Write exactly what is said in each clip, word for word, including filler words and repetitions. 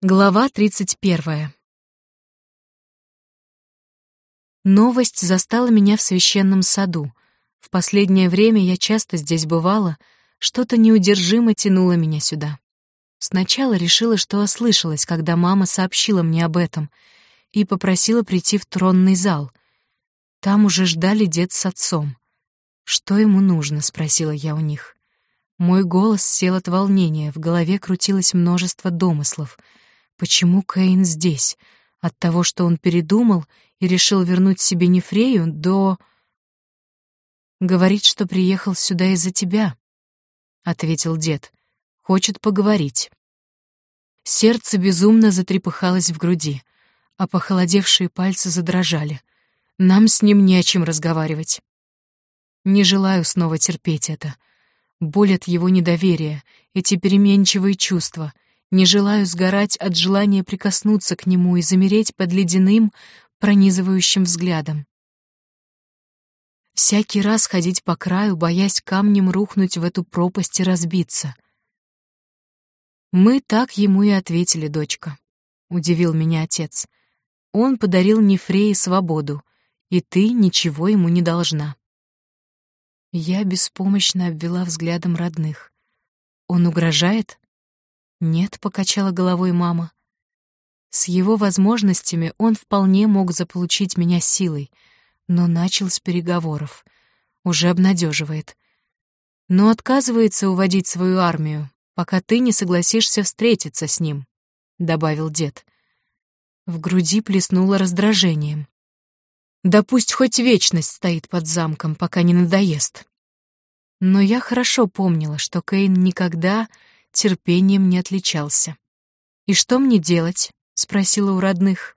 Глава тридцать первая. Новость застала меня в священном саду. В последнее время я часто здесь бывала, что-то неудержимо тянуло меня сюда. Сначала решила, что ослышалась, когда мама сообщила мне об этом, и попросила прийти в тронный зал. Там уже ждали дед с отцом. «Что ему нужно?» — спросила я у них. Мой голос сел от волнения, в голове крутилось множество домыслов. Почему Кэйн здесь? От того, что он передумал и решил вернуть себе Нефрею, до... «Говорит, что приехал сюда из-за тебя», — ответил дед. «Хочет поговорить». Сердце безумно затрепыхалось в груди, а похолодевшие пальцы задрожали. Нам с ним не о чем разговаривать. Не желаю снова терпеть это. Боль от его недоверия, эти переменчивые чувства. Не желаю сгорать от желания прикоснуться к нему и замереть под ледяным, пронизывающим взглядом. Всякий раз ходить по краю, боясь камнем рухнуть в эту пропасть и разбиться. «Мы так ему и ответили, дочка», — удивил меня отец. «Он подарил Нефрее свободу, и ты ничего ему не должна». Я беспомощно обвела взглядом родных. «Он угрожает?» «Нет», — покачала головой мама. С его возможностями он вполне мог заполучить меня силой, но начал с переговоров. Уже обнадеживает. Но отказывается уводить свою армию, пока ты не согласишься встретиться с ним, — добавил дед. В груди плеснуло раздражением. Да пусть хоть вечность стоит под замком, пока не надоест. Но я хорошо помнила, что Кэйн никогда терпением не отличался. «И что мне делать?» — спросила у родных.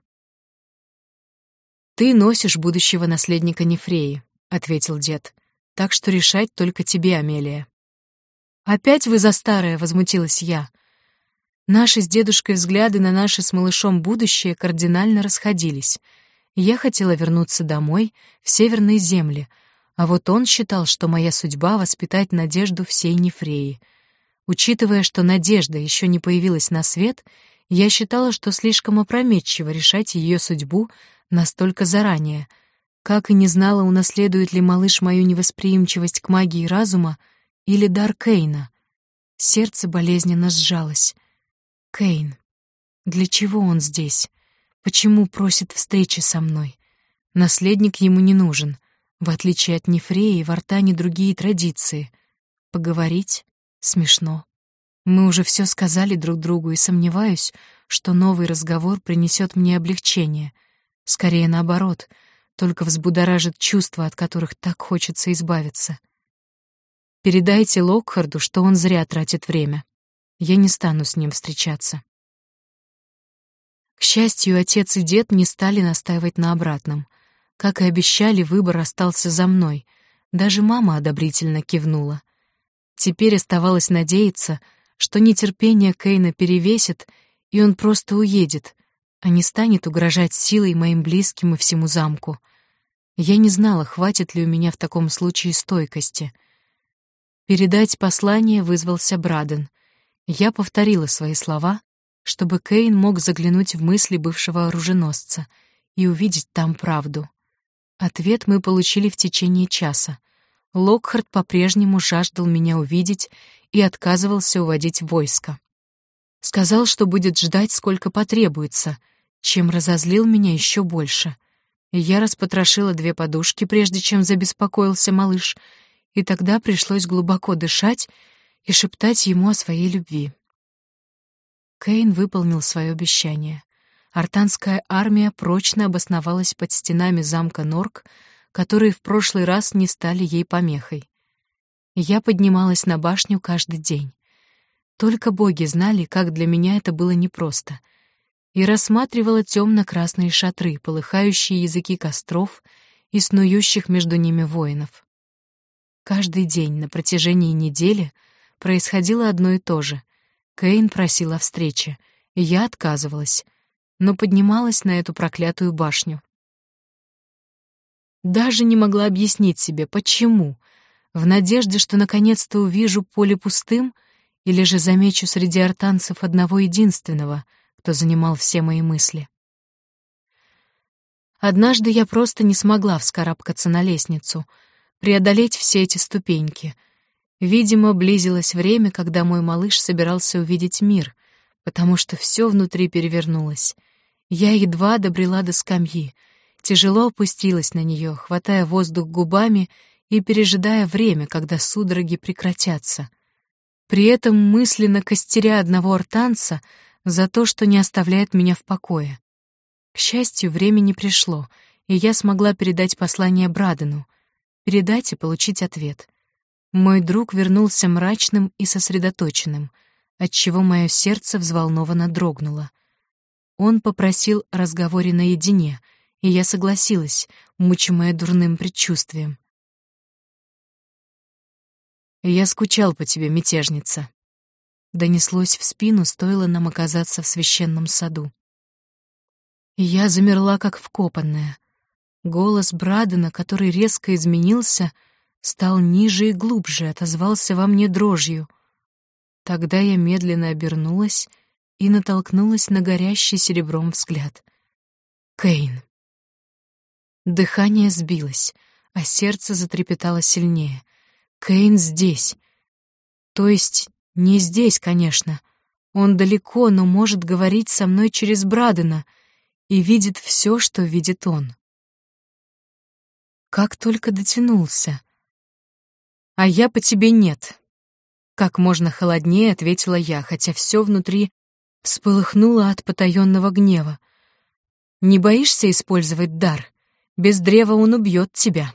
«Ты носишь будущего наследника Нефреи», — ответил дед. «Так что решать только тебе, Амелия». «Опять вы за старое?» — возмутилась я. Наши с дедушкой взгляды на наше с малышом будущее кардинально расходились. Я хотела вернуться домой, в северные земли, а вот он считал, что моя судьба — воспитать надежду всей Нефреи. Учитывая, что надежда еще не появилась на свет, я считала, что слишком опрометчиво решать ее судьбу настолько заранее, как и не знала, унаследует ли малыш мою невосприимчивость к магии разума или дар Кэйна. Сердце болезненно сжалось. Кэйн. Для чего он здесь? Почему просит встречи со мной? Наследник ему не нужен. В отличие от Нефреи, в Артане другие традиции. Поговорить? Смешно. Мы уже все сказали друг другу, и сомневаюсь, что новый разговор принесет мне облегчение. Скорее наоборот, только взбудоражит чувства, от которых так хочется избавиться. Передайте Локхарду, что он зря тратит время. Я не стану с ним встречаться. К счастью, отец и дед не стали настаивать на обратном. Как и обещали, выбор остался за мной. Даже мама одобрительно кивнула. Теперь оставалось надеяться, что нетерпение Кэйна перевесит, и он просто уедет, а не станет угрожать силой моим близким и всему замку. Я не знала, хватит ли у меня в таком случае стойкости. Передать послание вызвался Браден. Я повторила свои слова, чтобы Кэйн мог заглянуть в мысли бывшего оруженосца и увидеть там правду. Ответ мы получили в течение часа. Локхард по-прежнему жаждал меня увидеть и отказывался уводить войско. Сказал, что будет ждать, сколько потребуется, чем разозлил меня еще больше. Я распотрошила две подушки, прежде чем забеспокоился малыш, и тогда пришлось глубоко дышать и шептать ему о своей любви. Кэйн выполнил свое обещание. Артанская армия прочно обосновалась под стенами замка Норк, которые в прошлый раз не стали ей помехой. Я поднималась на башню каждый день. Только боги знали, как для меня это было непросто, и рассматривала темно-красные шатры, полыхающие языки костров и снующих между ними воинов. Каждый день на протяжении недели происходило одно и то же. Кэйн просил о встрече, и я отказывалась, но поднималась на эту проклятую башню. Даже не могла объяснить себе, почему, в надежде, что наконец-то увижу поле пустым или же замечу среди артанцев одного единственного, кто занимал все мои мысли. Однажды я просто не смогла вскарабкаться на лестницу, преодолеть все эти ступеньки. Видимо, близилось время, когда мой малыш собирался увидеть мир, потому что все внутри перевернулось. Я едва добрела до скамьи, тяжело опустилась на нее, хватая воздух губами и пережидая время, когда судороги прекратятся. При этом мысленно костеря одного артанца за то, что не оставляет меня в покое. К счастью, время не пришло, и я смогла передать послание Брадену, передать и получить ответ. Мой друг вернулся мрачным и сосредоточенным, отчего мое сердце взволнованно дрогнуло. Он попросил о разговоре наедине, и я согласилась, мучимая дурным предчувствием. «Я скучал по тебе, мятежница», — донеслось в спину, стоило нам оказаться в священном саду. И я замерла, как вкопанная. Голос Брадена, который резко изменился, стал ниже и глубже, отозвался во мне дрожью. Тогда я медленно обернулась и натолкнулась на горящий серебром взгляд. Кейн. Дыхание сбилось, а сердце затрепетало сильнее. Кейн здесь. То есть не здесь, конечно. Он далеко, но может говорить со мной через Брадена и видит все, что видит он. Как только дотянулся. «А я по тебе нет», — как можно холоднее ответила я, хотя все внутри вспыхнуло от потаенного гнева. «Не боишься использовать дар? Без древа он убьет тебя».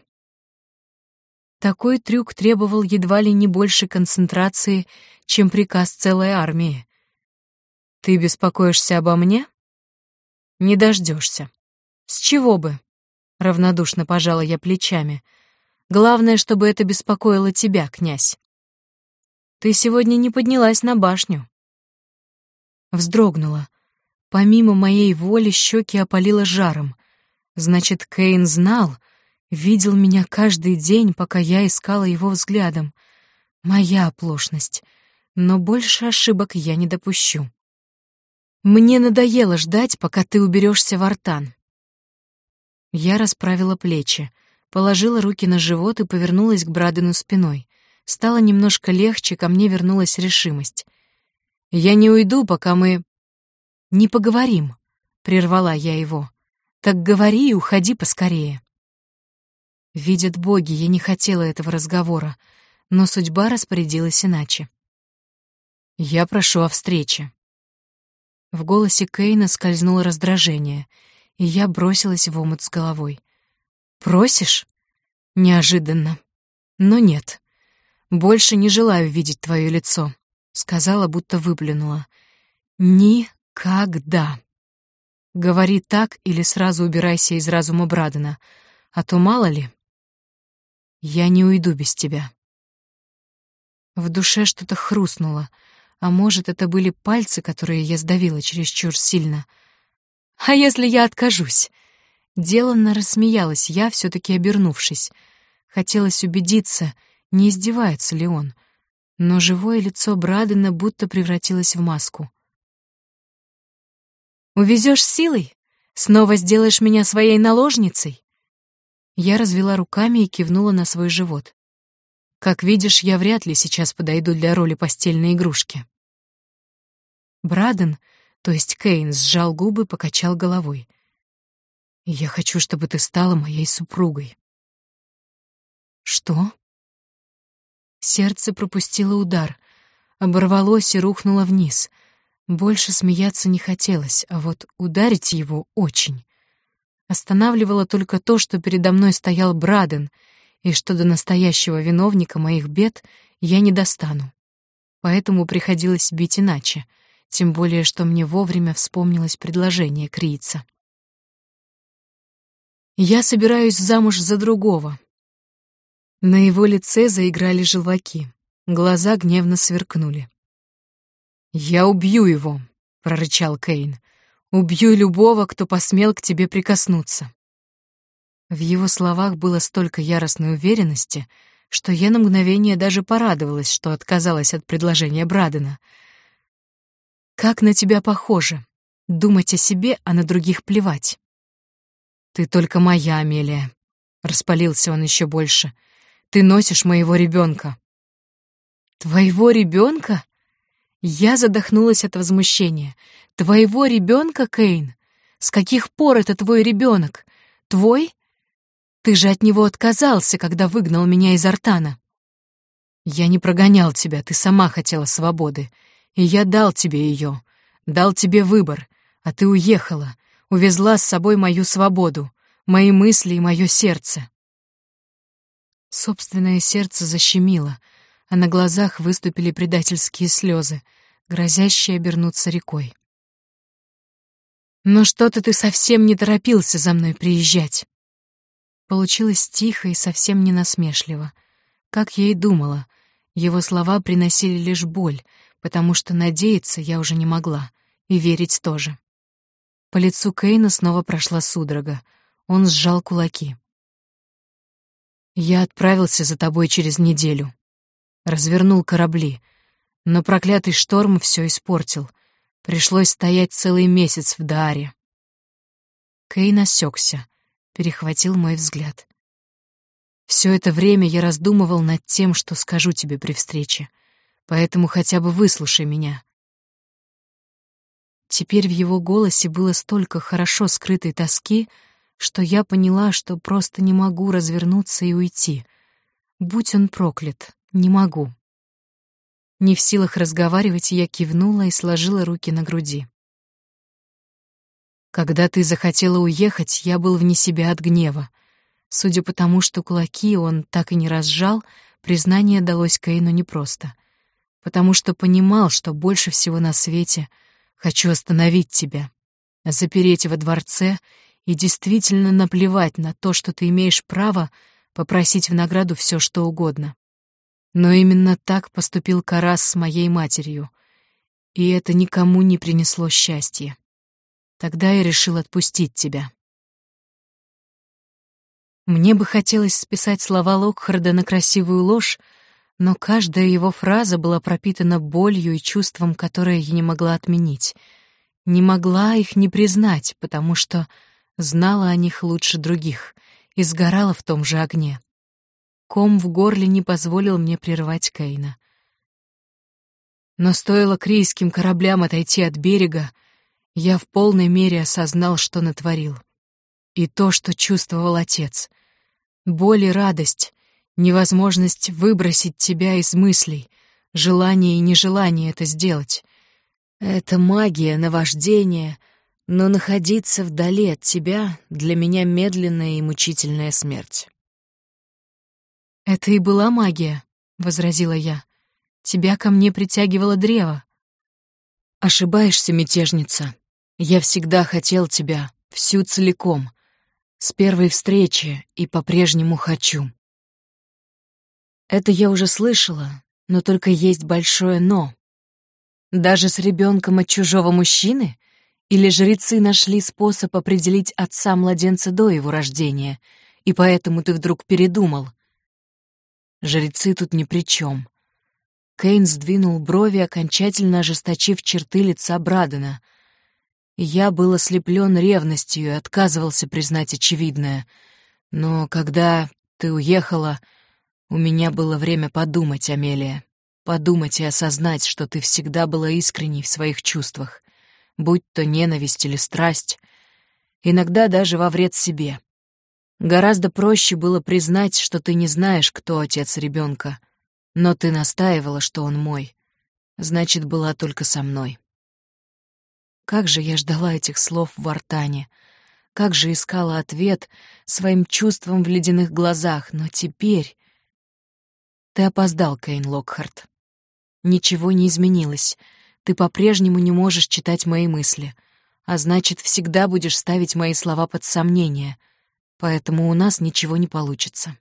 Такой трюк требовал едва ли не больше концентрации, чем приказ целой армии. «Ты беспокоишься обо мне?» «Не дождешься. С чего бы?» — равнодушно пожала я плечами. «Главное, чтобы это беспокоило тебя, князь. Ты сегодня не поднялась на башню». Вздрогнула. Помимо моей воли щеки опалило жаром. Значит, Кейн знал, видел меня каждый день, пока я искала его взглядом. Моя оплошность. Но больше ошибок я не допущу. Мне надоело ждать, пока ты уберешься в Артан. Я расправила плечи, положила руки на живот и повернулась к Брадену спиной. Стало немножко легче, ко мне вернулась решимость. «Я не уйду, пока мы...» «Не поговорим», — прервала я его. «Так говори и уходи поскорее». Видят боги, я не хотела этого разговора, но судьба распорядилась иначе. «Я прошу о встрече». В голосе Кейна скользнуло раздражение, и я бросилась в омут с головой. «Просишь?» «Неожиданно. Но нет. Больше не желаю видеть твое лицо», — сказала, будто выплюнула. «Никогда. Говори так или сразу убирайся из разума Брадена, а то мало ли. Я не уйду без тебя». В душе что-то хрустнуло, а может, это были пальцы, которые я сдавила чересчур сильно. «А если я откажусь?» Деланно рассмеялась я, все-таки обернувшись. Хотелось убедиться, не издевается ли он, но живое лицо Брадена будто превратилось в маску. «Увезешь силой? Снова сделаешь меня своей наложницей?» Я развела руками и кивнула на свой живот. «Как видишь, я вряд ли сейчас подойду для роли постельной игрушки». Браден, то есть Кейн, сжал губы, покачал головой. «Я хочу, чтобы ты стала моей супругой». «Что?» Сердце пропустило удар, оборвалось и рухнуло вниз. Больше смеяться не хотелось, а вот ударить его очень. Останавливало только то, что передо мной стоял Браден, и что до настоящего виновника моих бед я не достану. Поэтому приходилось бить иначе, тем более что мне вовремя вспомнилось предложение Криица. «Я собираюсь замуж за другого». На его лице заиграли желваки, глаза гневно сверкнули. «Я убью его», — прорычал Кейн. «Убью любого, кто посмел к тебе прикоснуться». В его словах было столько яростной уверенности, что я на мгновение даже порадовалась, что отказалась от предложения Брадена. «Как на тебя похоже. думать о себе, а на других плевать. «Ты только моя, Амелия», — распалился он еще больше. «Ты носишь моего ребенка». «Твоего ребенка?» Я задохнулась от возмущения. «Твоего ребенка, Кейн? С каких пор это твой ребенок? Твой? Ты же от него отказался, когда выгнал меня из Артана». «Я не прогонял тебя, ты сама хотела свободы. И я дал тебе ее, дал тебе выбор, а ты уехала, увезла с собой мою свободу, мои мысли и мое сердце». Собственное сердце защемило, а на глазах выступили предательские слезы, грозящие обернуться рекой. «Но что-то ты совсем не торопился за мной приезжать». Получилось тихо и совсем не насмешливо. Как я и думала, его слова приносили лишь боль, потому что надеяться я уже не могла, и верить тоже. По лицу Кейна снова прошла судорога. Он сжал кулаки. «Я отправился за тобой через неделю. Развернул корабли, но проклятый шторм все испортил. Пришлось стоять целый месяц в Дааре». Кейн осекся, перехватил мой взгляд. «Все это время я раздумывал над тем, что скажу тебе при встрече, поэтому хотя бы выслушай меня». Теперь в его голосе было столько хорошо скрытой тоски, что я поняла, что просто не могу развернуться и уйти. Будь он проклят, не могу. Не в силах разговаривать, я кивнула и сложила руки на груди. «Когда ты захотела уехать, я был вне себя от гнева. Судя по тому, что кулаки он так и не разжал, признание далось Кейну непросто, потому что понимал, что больше всего на свете хочу остановить тебя, запереть во дворце и действительно наплевать на то, что ты имеешь право попросить в награду все, что угодно. Но именно так поступил Карас с моей матерью, и это никому не принесло счастья. Тогда я решил отпустить тебя». Мне бы хотелось списать слова Локхарда на красивую ложь, но каждая его фраза была пропитана болью и чувством, которое я не могла отменить. Не могла их не признать, потому что знала о них лучше других и сгорала в том же огне. Ком в горле не позволил мне прервать Кейна. Но стоило крейским кораблям отойти от берега, я в полной мере осознал, что натворил. И то, что чувствовал отец. Боль и радость, невозможность выбросить тебя из мыслей, желание и нежелание это сделать. Это магия, наваждение, но находиться вдали от тебя для меня медленная и мучительная смерть. «Это и была магия», — возразила я. «Тебя ко мне притягивало древо». «Ошибаешься, мятежница. Я всегда хотел тебя, всю целиком, с первой встречи и по-прежнему хочу». Это я уже слышала, но только есть большое «но». Даже с ребенком от чужого мужчины? Или жрецы нашли способ определить отца младенца до его рождения, и поэтому ты вдруг передумал? Жрецы тут ни при чем. Кейн сдвинул брови, окончательно ожесточив черты лица Брадена. Я был ослеплен ревностью и отказывался признать очевидное. Но когда ты уехала, у меня было время подумать, Амелия. Подумать и осознать, что ты всегда была искренней в своих чувствах, будь то ненависть или страсть, иногда даже во вред себе. Гораздо проще было признать, что ты не знаешь, кто отец ребенка, но ты настаивала, что он мой. Значит, была только со мной. Как же я ждала этих слов в Артане, как же искала ответ своим чувствам в ледяных глазах, но теперь... Ты опоздал, Кейн Локхард. Ничего не изменилось. Ты по-прежнему не можешь читать мои мысли, а значит, всегда будешь ставить мои слова под сомнение, поэтому у нас ничего не получится.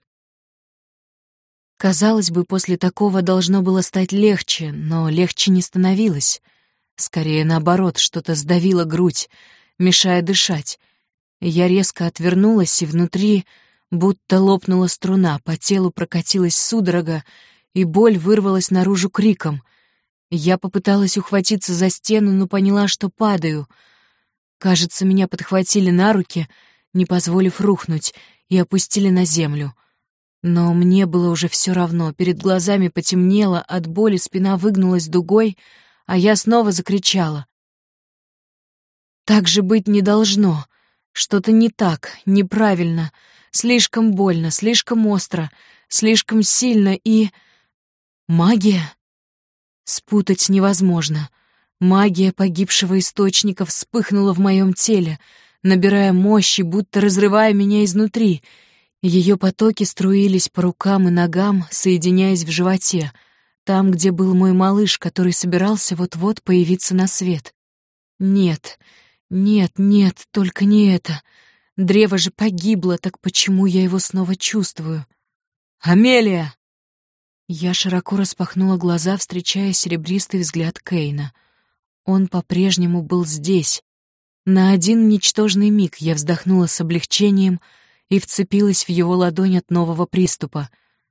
Казалось бы, после такого должно было стать легче, но легче не становилось. Скорее, наоборот, что-то сдавило грудь, мешая дышать. Я резко отвернулась, и внутри будто лопнула струна, по телу прокатилась судорога, и боль вырвалась наружу криком. Я попыталась ухватиться за стену, но поняла, что падаю. Кажется, меня подхватили на руки, не позволив рухнуть, и опустили на землю. Но мне было уже все равно. Перед глазами потемнело, от боли спина выгнулась дугой, а я снова закричала. Так же быть не должно. Что-то не так, неправильно, слишком больно, слишком остро, слишком сильно и... Магия? Спутать невозможно. Магия погибшего источника вспыхнула в моем теле, набирая мощи, будто разрывая меня изнутри. Ее потоки струились по рукам и ногам, соединяясь в животе, там, где был мой малыш, который собирался вот-вот появиться на свет. Нет, нет, нет, только не это. Древо же погибло, так почему я его снова чувствую? «Амелия!» Я широко распахнула глаза, встречая серебристый взгляд Кейна. Он по-прежнему был здесь. На один ничтожный миг я вздохнула с облегчением и вцепилась в его ладонь от нового приступа.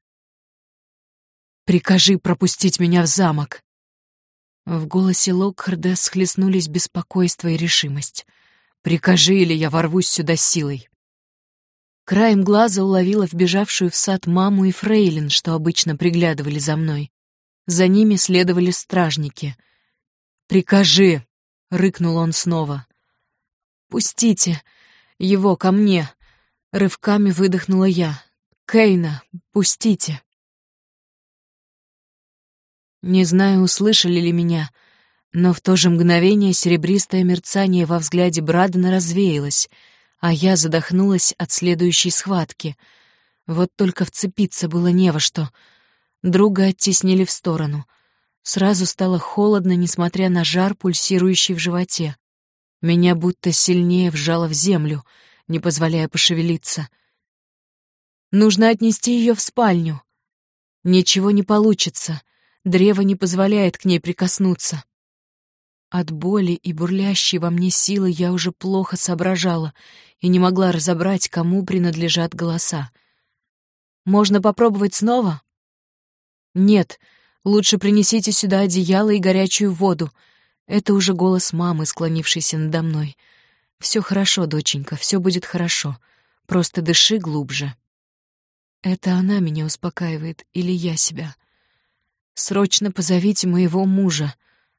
«Прикажи пропустить меня в замок!» В голосе Локхарда схлестнулись беспокойство и решимость. «Прикажи, или я ворвусь сюда силой!» Краем глаза уловила вбежавшую в сад маму и фрейлин, что обычно приглядывали за мной. За ними следовали стражники. «Прикажи!» — рыкнул он снова. «Пустите его ко мне!» — рывками выдохнула я. «Кейна, пустите!» Не знаю, услышали ли меня, но в то же мгновение серебристое мерцание во взгляде Брадена развеялось, а я задохнулась от следующей схватки. Вот только вцепиться было не во что. Друга оттеснили в сторону. Сразу стало холодно, несмотря на жар, пульсирующий в животе. Меня будто сильнее вжало в землю, не позволяя пошевелиться. «Нужно отнести ее в спальню». «Ничего не получится. Древо не позволяет к ней прикоснуться». От боли и бурлящей во мне силы я уже плохо соображала и не могла разобрать, кому принадлежат голоса. «Можно попробовать снова?» «Нет, лучше принесите сюда одеяло и горячую воду». Это уже голос мамы, склонившейся надо мной. «Все хорошо, доченька, все будет хорошо. Просто дыши глубже». Это она меня успокаивает или я себя? «Срочно позовите моего мужа».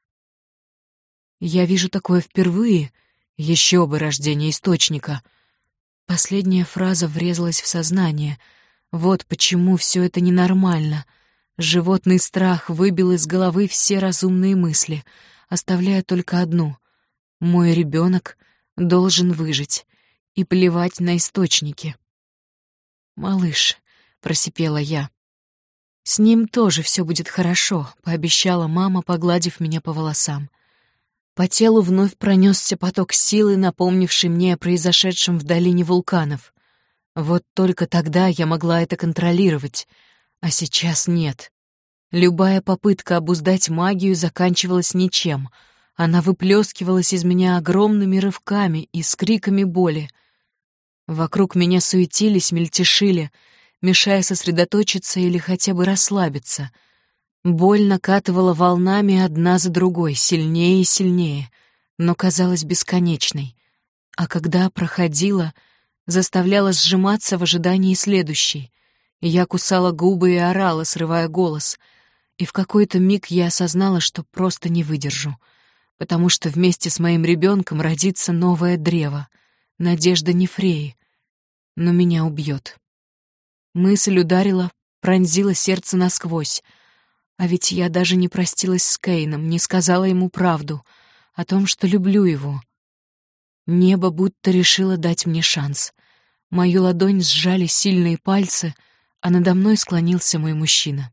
Я вижу такое впервые. Еще бы рождение источника. Последняя фраза врезалась в сознание. Вот почему все это ненормально. Животный страх выбил из головы все разумные мысли, оставляя только одну. Мой ребенок должен выжить. И плевать на источники. «Малыш», — просипела я. «С ним тоже все будет хорошо», — пообещала мама, погладив меня по волосам. По телу вновь пронесся поток силы, напомнивший мне о произошедшем в долине вулканов. Вот только тогда я могла это контролировать, а сейчас нет. Любая попытка обуздать магию заканчивалась ничем. Она выплескивалась из меня огромными рывками и с криками боли. Вокруг меня суетились, мельтешили, мешая сосредоточиться или хотя бы расслабиться. Боль накатывала волнами одна за другой, сильнее и сильнее, но казалась бесконечной. А когда проходила, заставляла сжиматься в ожидании следующей. Я кусала губы и орала, срывая голос. И в какой-то миг я осознала, что просто не выдержу, потому что вместе с моим ребенком родится новое древо, надежда Нефреи, но меня убьет. Мысль ударила, пронзила сердце насквозь. А ведь я даже не простилась с Кейном, не сказала ему правду о том, что люблю его. Небо будто решило дать мне шанс. Мою ладонь сжали сильные пальцы, а надо мной склонился мой мужчина.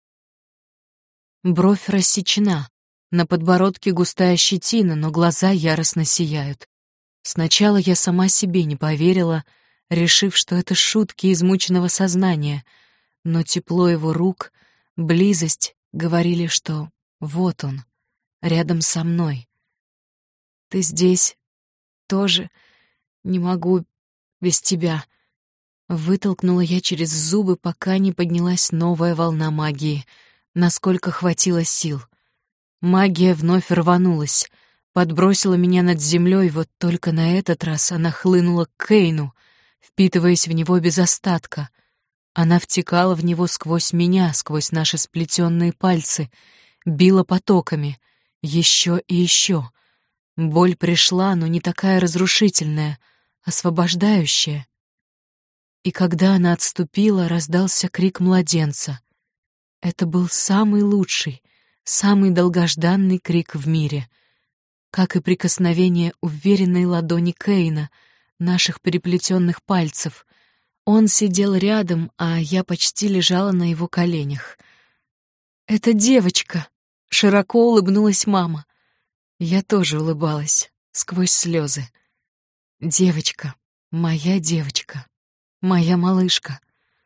Бровь рассечена, на подбородке густая щетина, но глаза яростно сияют. Сначала я сама себе не поверила, решив, что это шутки измученного сознания, но тепло его рук, близость говорили, что вот он, рядом со мной. «Ты здесь тоже не могу без тебя», — вытолкнула я через зубы, пока не поднялась новая волна магии, насколько хватило сил. Магия вновь рванулась, подбросила меня над землей, вот только на этот раз она хлынула к Кейну, впитываясь в него без остатка. Она втекала в него сквозь меня, сквозь наши сплетенные пальцы, била потоками, еще и еще. Боль пришла, но не такая разрушительная, освобождающая. И когда она отступила, раздался крик младенца. Это был самый лучший, самый долгожданный крик в мире, как и прикосновение уверенной ладони Кейна, наших переплетенных пальцев. Он сидел рядом, а я почти лежала на его коленях. «Это девочка!» — широко улыбнулась мама. Я тоже улыбалась, сквозь слезы. «Девочка, моя девочка, моя малышка».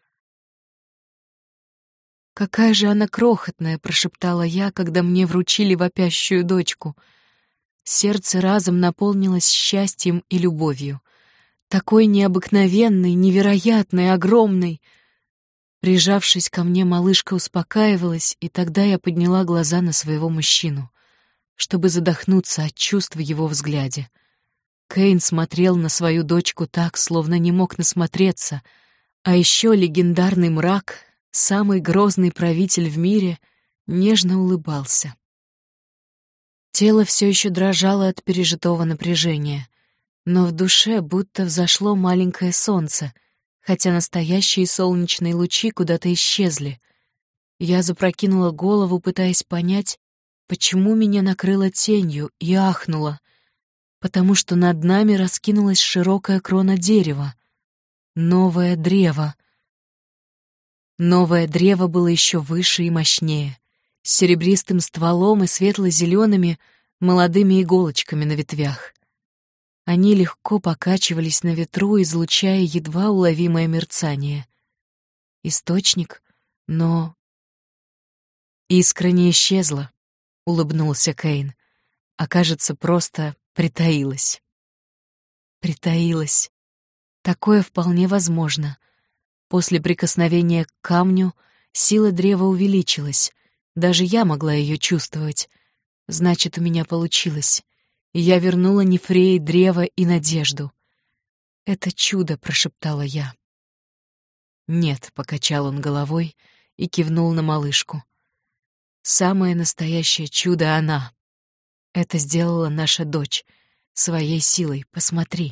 «Какая же она крохотная!» — прошептала я, когда мне вручили вопящую дочку. Сердце разом наполнилось счастьем и любовью. Такой необыкновенной, невероятной, огромной. Прижавшись ко мне, малышка успокаивалась, и тогда я подняла глаза на своего мужчину, чтобы задохнуться от чувств в его взгляде. Кейн смотрел на свою дочку так, словно не мог насмотреться, а еще легендарный мрак, самый грозный правитель в мире, нежно улыбался. Тело все еще дрожало от пережитого напряжения, но в душе будто взошло маленькое солнце, хотя настоящие солнечные лучи куда-то исчезли. Я запрокинула голову, пытаясь понять, почему меня накрыло тенью, и ахнула, потому что над нами раскинулась широкая крона дерева. Новое древо. Новое древо было еще выше и мощнее, с серебристым стволом и светло-зелеными молодыми иголочками на ветвях. Они легко покачивались на ветру, излучая едва уловимое мерцание. Источник, но... Искра не исчезла, — улыбнулся Кейн, а, кажется, просто притаилась. Притаилась. Такое вполне возможно. После прикосновения к камню сила древа увеличилась. Даже я могла ее чувствовать. Значит, у меня получилось. И я вернула Нефрее древо и надежду. «Это чудо», — прошептала я. «Нет», — покачал он головой и кивнул на малышку. «Самое настоящее чудо она. Это сделала наша дочь. Своей силой, посмотри».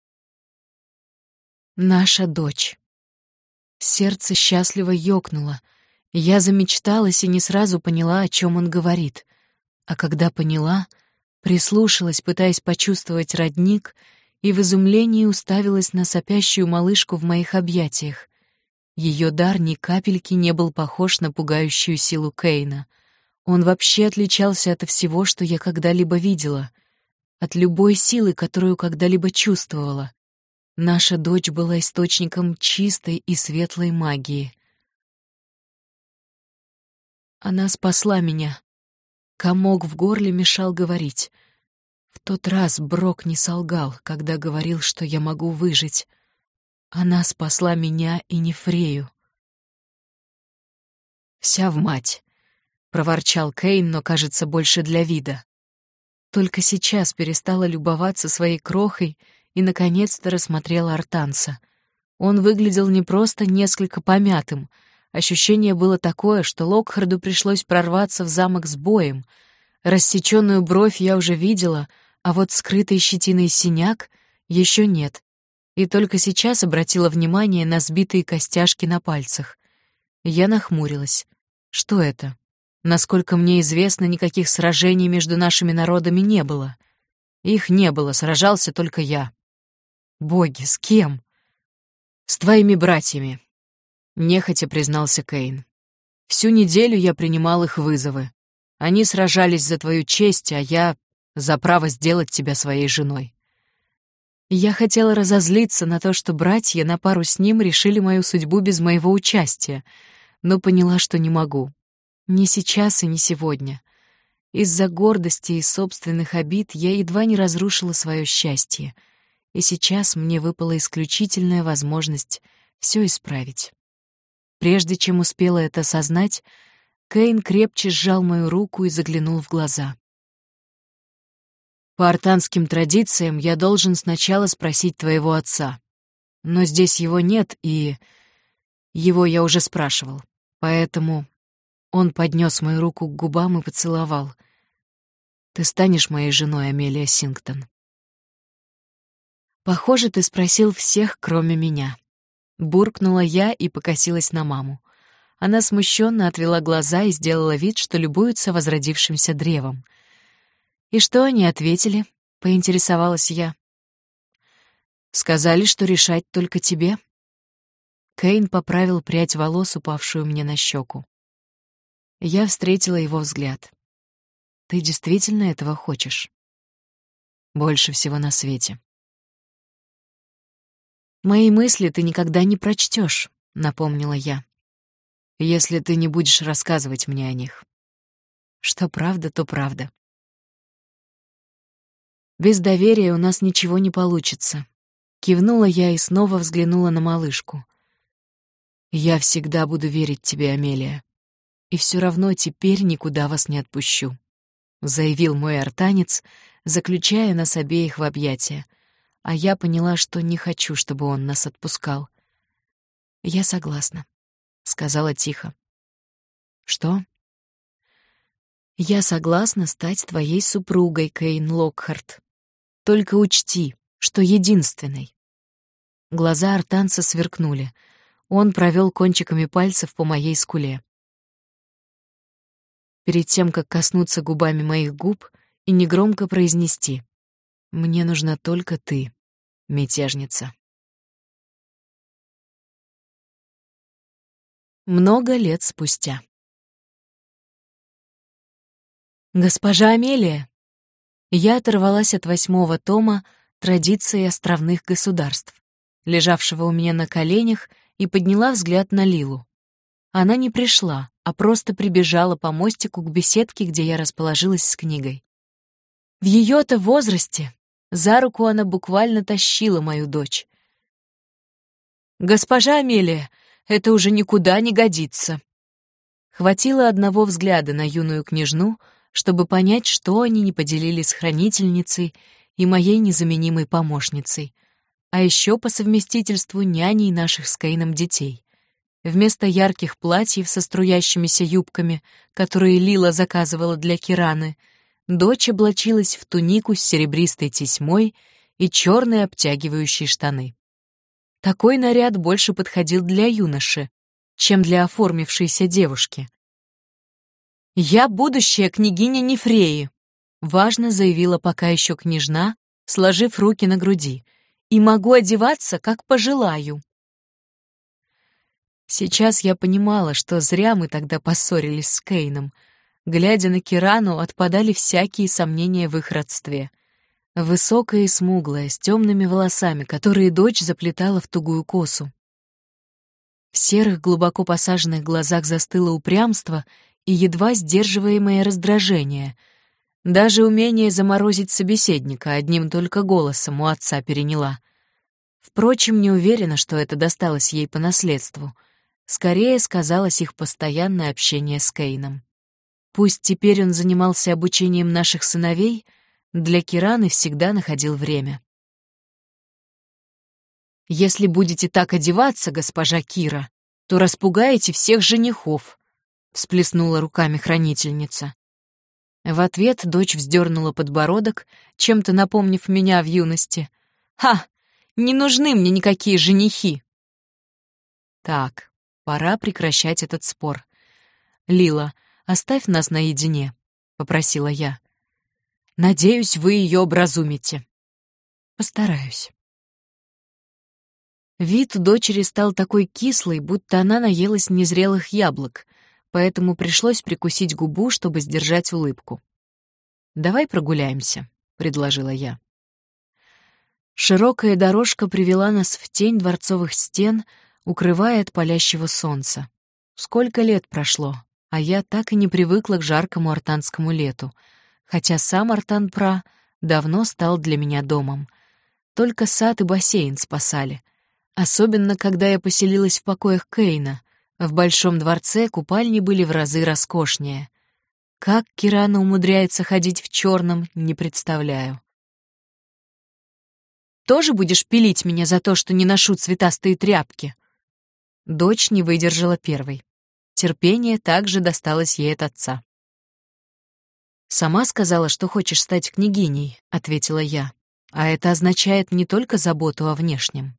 Наша дочь. Сердце счастливо ёкнуло. Я замечталась и не сразу поняла, о чем он говорит. А когда поняла, прислушалась, пытаясь почувствовать родник, и в изумлении уставилась на сопящую малышку в моих объятиях. Ее дар ни капельки не был похож на пугающую силу Кейна. Он вообще отличался от всего, что я когда-либо видела, от любой силы, которую когда-либо чувствовала. Наша дочь была источником чистой и светлой магии. Она спасла меня. Комок в горле мешал говорить. В тот раз Брок не солгал, когда говорил, что я могу выжить. Она спасла меня и Нефрею. «Вся в мать», — проворчал Кейн, но, кажется, больше для вида. Только сейчас перестала любоваться своей крохой и, наконец-то, рассмотрела артанца. Он выглядел не просто несколько помятым. Ощущение было такое, что Локхарду пришлось прорваться в замок с боем. Рассеченную бровь я уже видела, а вот скрытый щетиной синяк еще нет. И только сейчас обратила внимание на сбитые костяшки на пальцах. Я нахмурилась. Что это? Насколько мне известно, никаких сражений между нашими народами не было. Их не было, сражался только я. Боги, с кем? С твоими братьями, нехотя признался Кейн. Всю неделю я принимал их вызовы. Они сражались за твою честь, а я — за право сделать тебя своей женой. Я хотела разозлиться на то, что братья на пару с ним решили мою судьбу без моего участия, но поняла, что не могу. Не сейчас и не сегодня. Из-за гордости и собственных обид я едва не разрушила свое счастье, и сейчас мне выпала исключительная возможность все исправить. Прежде чем успела это осознать, Кейн крепче сжал мою руку и заглянул в глаза. По артанским традициям я должен сначала спросить твоего отца. Но здесь его нет, и... Его я уже спрашивал. Поэтому он поднес мою руку к губам и поцеловал. Ты станешь моей женой, Амелия Сингтон. Похоже, ты спросил всех, кроме меня. Буркнула я и покосилась на маму. Она смущенно отвела глаза и сделала вид, что любуется возродившимся древом. «И что они ответили?» — поинтересовалась я. «Сказали, что решать только тебе». Кейн поправил прядь волос, упавшую мне на щеку. Я встретила его взгляд. «Ты действительно этого хочешь?» «Больше всего на свете». «Мои мысли ты никогда не прочтешь», — напомнила я. «Если ты не будешь рассказывать мне о них». Что правда, то правда. «Без доверия у нас ничего не получится», — кивнула я и снова взглянула на малышку. «Я всегда буду верить тебе, Амелия, и все равно теперь никуда вас не отпущу», — заявил мой артанец, заключая нас обеих в объятия, а я поняла, что не хочу, чтобы он нас отпускал. «Я согласна», — сказала тихо. «Что?» «Я согласна стать твоей супругой, Кейн Локхарт. Только учти, что единственной». Глаза артанца сверкнули. Он провел кончиками пальцев по моей скуле. Перед тем, как коснуться губами моих губ и негромко произнести: «Мне нужна только ты, мятежница». Много лет спустя. «Госпожа Амелия!» Я оторвалась от восьмого тома «Традиции островных государств», лежавшего у меня на коленях, и подняла взгляд на Лилу. Она не пришла, а просто прибежала по мостику к беседке, где я расположилась с книгой. В ее-то возрасте за руку она буквально тащила мою дочь. «Госпожа Амелия, это уже никуда не годится!» Хватило одного взгляда на юную княжну, чтобы понять, что они не поделили с хранительницей и моей незаменимой помощницей, а еще по совместительству няней наших с Кейном детей. Вместо ярких платьев со струящимися юбками, которые Лила заказывала для Кираны, дочь облачилась в тунику с серебристой тесьмой и черные обтягивающие штаны. Такой наряд больше подходил для юноши, чем для оформившейся девушки. «Я будущая княгиня Нефреи», — важно заявила пока еще княжна, сложив руки на груди, «и могу одеваться, как пожелаю». Сейчас я понимала, что зря мы тогда поссорились с Кейном. Глядя на Кирану, отпадали всякие сомнения в их родстве. Высокая и смуглая, с темными волосами, которые дочь заплетала в тугую косу. В серых, глубоко посаженных глазах застыло упрямство и едва сдерживаемое раздражение. Даже умение заморозить собеседника одним только голосом у отца переняла. Впрочем, не уверена, что это досталось ей по наследству. Скорее сказалось их постоянное общение с Кейном. Пусть теперь он занимался обучением наших сыновей, для Кираны всегда находил время. «Если будете так одеваться, госпожа Кира, то распугаете всех женихов», — всплеснула руками хранительница. В ответ дочь вздернула подбородок, чем-то напомнив меня в юности. «Ха! Не нужны мне никакие женихи!» «Так, пора прекращать этот спор. Лила, оставь нас наедине», — попросила я. «Надеюсь, вы ее образумите». «Постараюсь». Вид у дочери стал такой кислый, будто она наелась незрелых яблок, поэтому пришлось прикусить губу, чтобы сдержать улыбку. «Давай прогуляемся», — предложила я. Широкая дорожка привела нас в тень дворцовых стен, укрывая от палящего солнца. Сколько лет прошло, а я так и не привыкла к жаркому артанскому лету, хотя сам Артан-Пра давно стал для меня домом. Только сад и бассейн спасали. Особенно, когда я поселилась в покоях Кейна. В Большом дворце купальни были в разы роскошнее. Как Кирана умудряется ходить в черном, не представляю. Тоже будешь пилить меня за то, что не ношу цветастые тряпки?» Дочь не выдержала первой. Терпение также досталось ей от отца. «Сама сказала, что хочешь стать княгиней», — ответила я. «А это означает не только заботу о внешнем».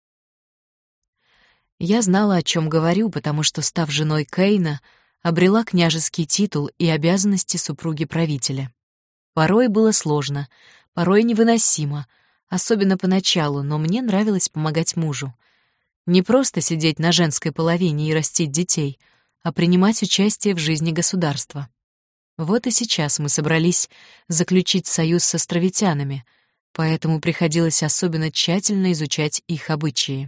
Я знала, о чем говорю, потому что, став женой Кейна, обрела княжеский титул и обязанности супруги правителя. Порой было сложно, порой невыносимо, особенно поначалу, но мне нравилось помогать мужу. Не просто сидеть на женской половине и растить детей, а принимать участие в жизни государства. Вот и сейчас мы собрались заключить союз с островитянами, поэтому приходилось особенно тщательно изучать их обычаи.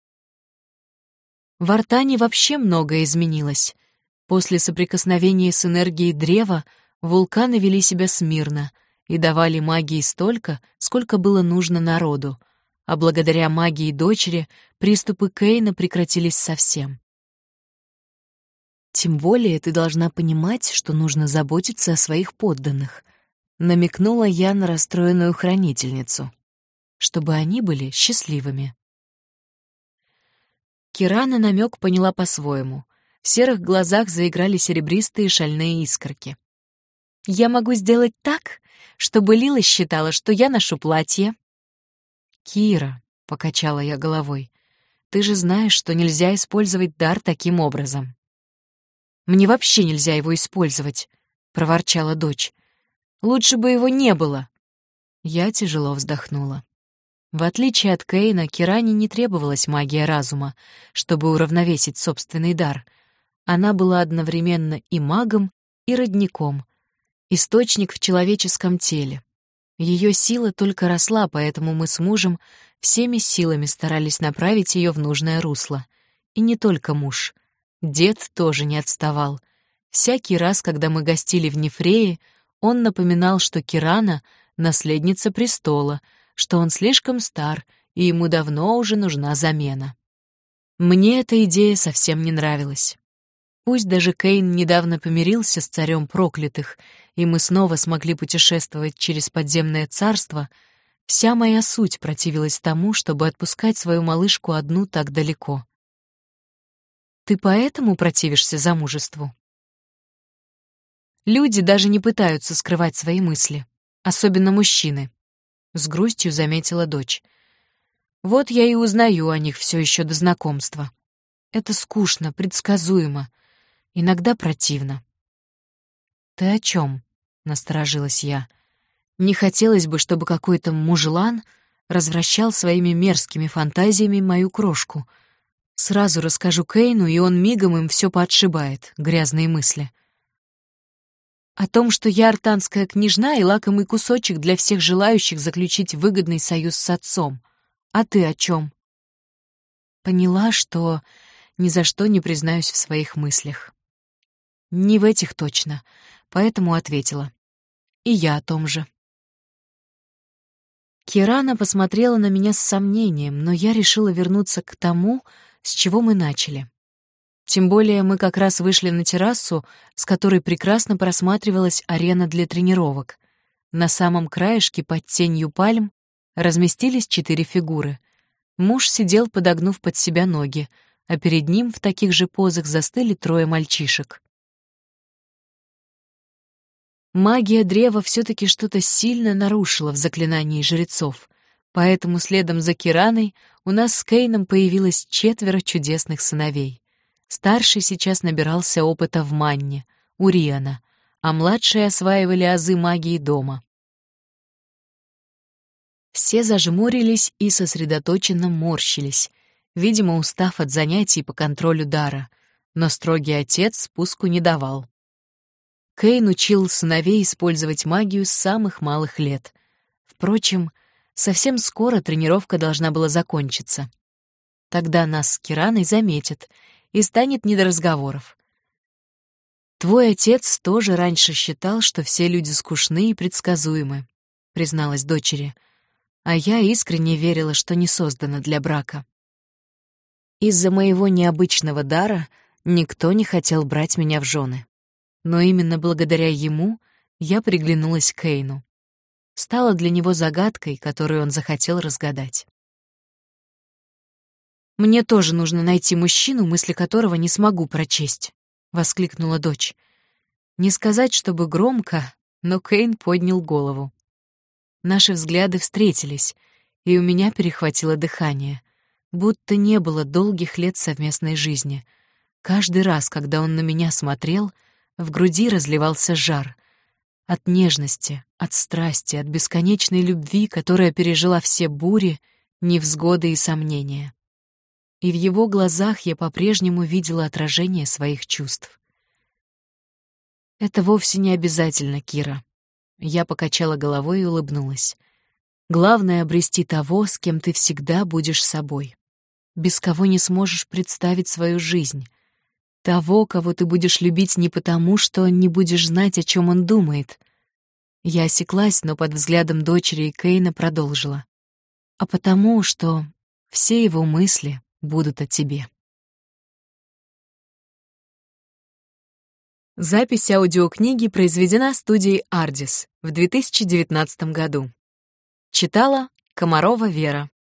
В Артане вообще многое изменилось. После соприкосновения с энергией древа вулканы вели себя смирно и давали магии столько, сколько было нужно народу, а благодаря магии дочери приступы Кейна прекратились совсем. «Тем более ты должна понимать, что нужно заботиться о своих подданных», — намекнула я на расстроенную хранительницу, «чтобы они были счастливыми». Кирана намек поняла по-своему. В серых глазах заиграли серебристые шальные искорки. «Я могу сделать так, чтобы Лила считала, что я ношу платье». «Кира», — покачала я головой, — «ты же знаешь, что нельзя использовать дар таким образом». «Мне вообще нельзя его использовать», — проворчала дочь. «Лучше бы его не было». Я тяжело вздохнула. В отличие от Кейна, Киране не требовалась магия разума, чтобы уравновесить собственный дар. Она была одновременно и магом, и родником, источник в человеческом теле. Ее сила только росла, поэтому мы с мужем всеми силами старались направить ее в нужное русло. И не только муж. Дед тоже не отставал. Всякий раз, когда мы гостили в Нефрее, он напоминал, что Кирана — наследница престола, что он слишком стар, и ему давно уже нужна замена. Мне эта идея совсем не нравилась. Пусть даже Кейн недавно помирился с царем проклятых, и мы снова смогли путешествовать через подземное царство, вся моя суть противилась тому, чтобы отпускать свою малышку одну так далеко. Ты поэтому противишься замужеству? Люди даже не пытаются скрывать свои мысли, особенно мужчины, — с грустью заметила дочь. Вот я и узнаю о них все еще до знакомства. Это скучно, предсказуемо, иногда противно. Ты о чем? Насторожилась я. Не хотелось бы, чтобы какой-то мужлан развращал своими мерзкими фантазиями мою крошку. Сразу расскажу Кейну, и он мигом им все поотшибает, грязные мысли. О том, что я артанская княжна и лакомый кусочек для всех желающих заключить выгодный союз с отцом. А ты о чем? Поняла, что ни за что не признаюсь в своих мыслях. Не в этих точно, поэтому ответила. И я о том же. Кирана посмотрела на меня с сомнением, но я решила вернуться к тому, с чего мы начали. Тем более мы как раз вышли на террасу, с которой прекрасно просматривалась арена для тренировок. На самом краешке под тенью пальм разместились четыре фигуры. Муж сидел, подогнув под себя ноги, а перед ним в таких же позах застыли трое мальчишек. Магия древа все-таки что-то сильно нарушила в заклинании жрецов, поэтому следом за Кираной у нас с Кейном появилось четверо чудесных сыновей. Старший сейчас набирался опыта в манне, у Риана, а младшие осваивали азы магии дома. Все зажмурились и сосредоточенно морщились, видимо, устав от занятий по контролю дара, но строгий отец спуску не давал. Кейн учил сыновей использовать магию с самых малых лет. Впрочем, совсем скоро тренировка должна была закончиться. Тогда нас с Кираной заметят, и станет не до разговоров. «Твой отец тоже раньше считал, что все люди скучны и предсказуемы», — призналась дочери, а я искренне верила, что не создана для брака. Из-за моего необычного дара никто не хотел брать меня в жены. Но именно благодаря ему я приглянулась к Кейну. стала для него загадкой, которую он захотел разгадать. «Мне тоже нужно найти мужчину, мысли которого не смогу прочесть», — воскликнула дочь. Не сказать, чтобы громко, но Кейн поднял голову. Наши взгляды встретились, и у меня перехватило дыхание, будто не было долгих лет совместной жизни. Каждый раз, когда он на меня смотрел, в груди разливался жар. От нежности, от страсти, от бесконечной любви, которая пережила все бури, невзгоды и сомнения. И в его глазах я по-прежнему видела отражение своих чувств. «Это вовсе не обязательно, Кира». Я покачала головой и улыбнулась. «Главное — обрести того, с кем ты всегда будешь собой. Без кого не сможешь представить свою жизнь. Того, кого ты будешь любить не потому, что не будешь знать, о чем он думает». Я осеклась, но под взглядом дочери и Кейна продолжила. «А потому, что все его мысли будут о тебе». Запись аудиокниги произведена студией «Ардис» в две тысячи девятнадцатом году. Читала Комарова Вера.